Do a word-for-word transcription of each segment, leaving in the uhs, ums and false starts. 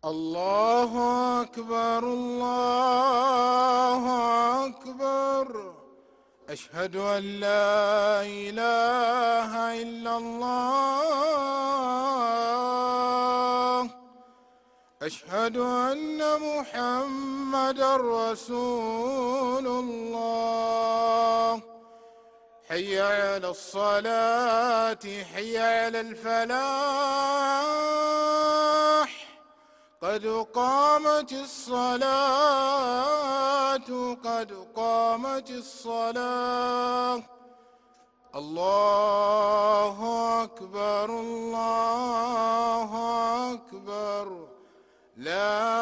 الله أكبر الله أكبر. أشهد أن لا إله إلا الله. أشهد أن محمدًا رسول الله. حي على الصلاة حي على الفلاح. قد قامت الصلاة قد قامت الصلاة. الله أكبر الله أكبر. لا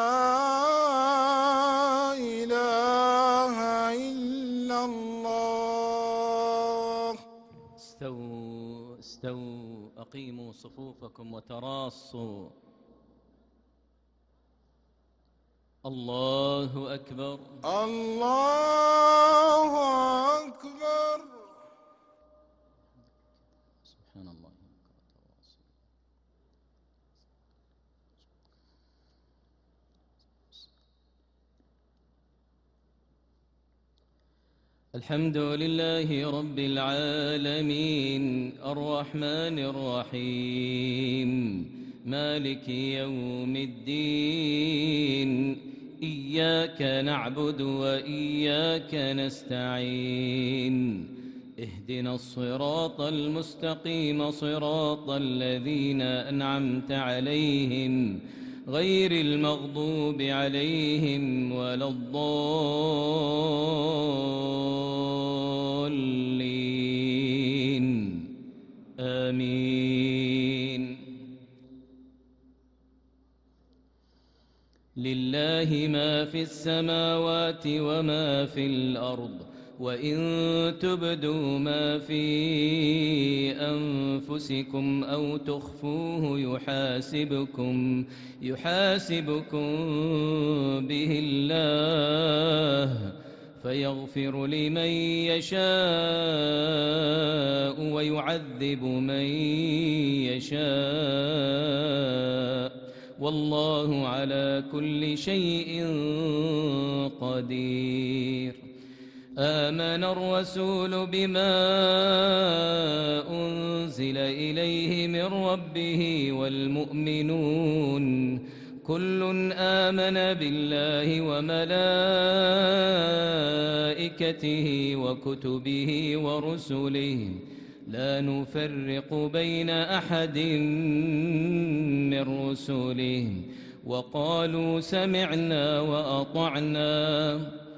إله إلا الله. استووا استووا أقيموا صفوفكم وتراصوا. الله أكبر الله أكبر. سبحان الله. الحمد لله رب العالمين الرحمن الرحيم مالك يوم الدين. إياك نعبد وإياك نستعين. اهدنا الصراط المستقيم صراط الذين أنعمت عليهم غير المغضوب عليهم ولا الضالين. آمين. لله ما في السماوات وما في الأرض وإن تبدوا ما في أنفسكم أو تخفوه يحاسبكم يحاسبكم به الله فيغفر لمن يشاء ويعذب من يشاء والله على كل شيء قدير. آمن الرسول بما أنزل إليه من ربه والمؤمنون كل آمن بالله وملائكته وكتبه ورسله لا نفرق بين أحد من رسله وقالوا سمعنا وأطعنا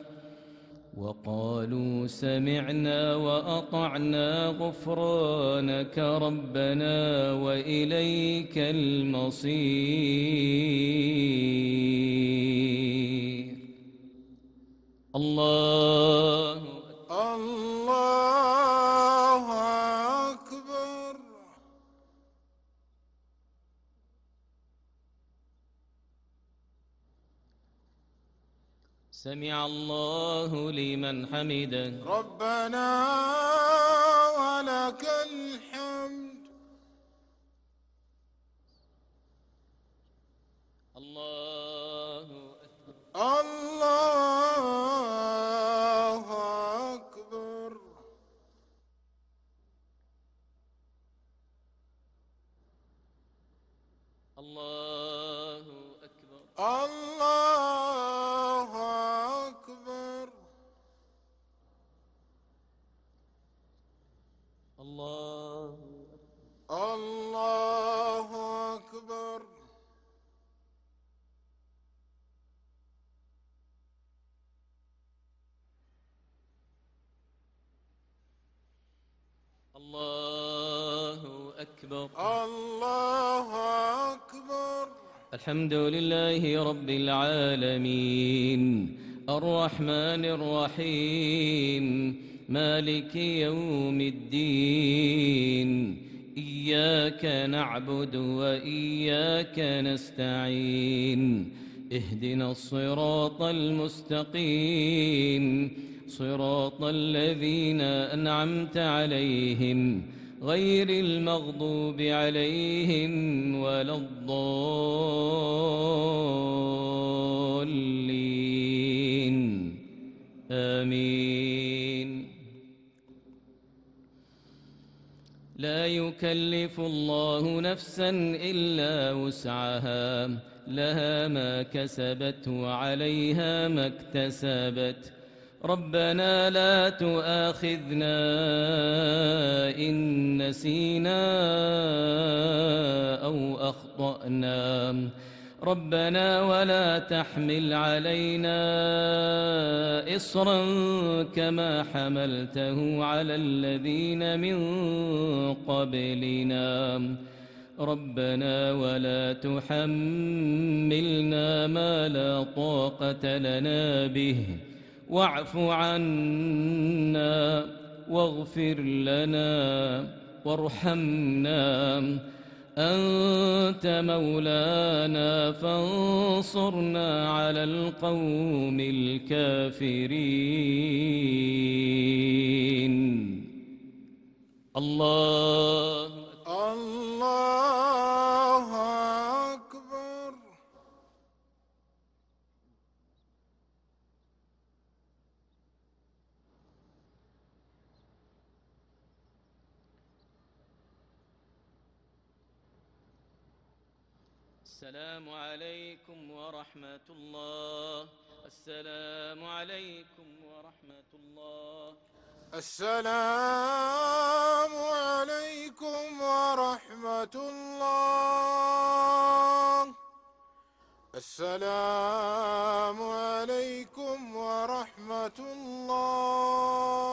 وقالوا سمعنا وأطعنا غفرانك ربنا وإليك المصير. الله الله أكبر. سمع الله لمن حمده. ربنا ولك الحمد. الله أكبر. الله أكبر. الله أكبر. الله أكبر. الله الله أكبر. الله أكبر. الله أكبر. الحمد لله رب العالمين الرحمن الرحيم مالك يوم الدين. إياك نعبد وإياك نستعين. اهدنا الصراط المستقيم صراط الذين أنعمت عليهم غير المغضوب عليهم ولا ولا الضالين آمين. لا يكلف الله نفسا إلا وسعها، لها ما كسبت وعليها ما اكتسبت. ربنا لا تؤاخذنا إن نسينا أو أخطأنا، ربنا ولا تحمل علينا إصرا كما حملته على الذين من قبلنا، ربنا ولا تحملنا ما لا طاقة لنا به، واعف عنا واغفر لنا وارحمنا، أنت مولانا فانصرنا على القوم الكافرين. الله الله أكبر. السلام عليكم ورحمة الله. السلام عليكم ورحمة الله. السلام عليكم ورحمة الله. السلام عليكم ورحمة الله.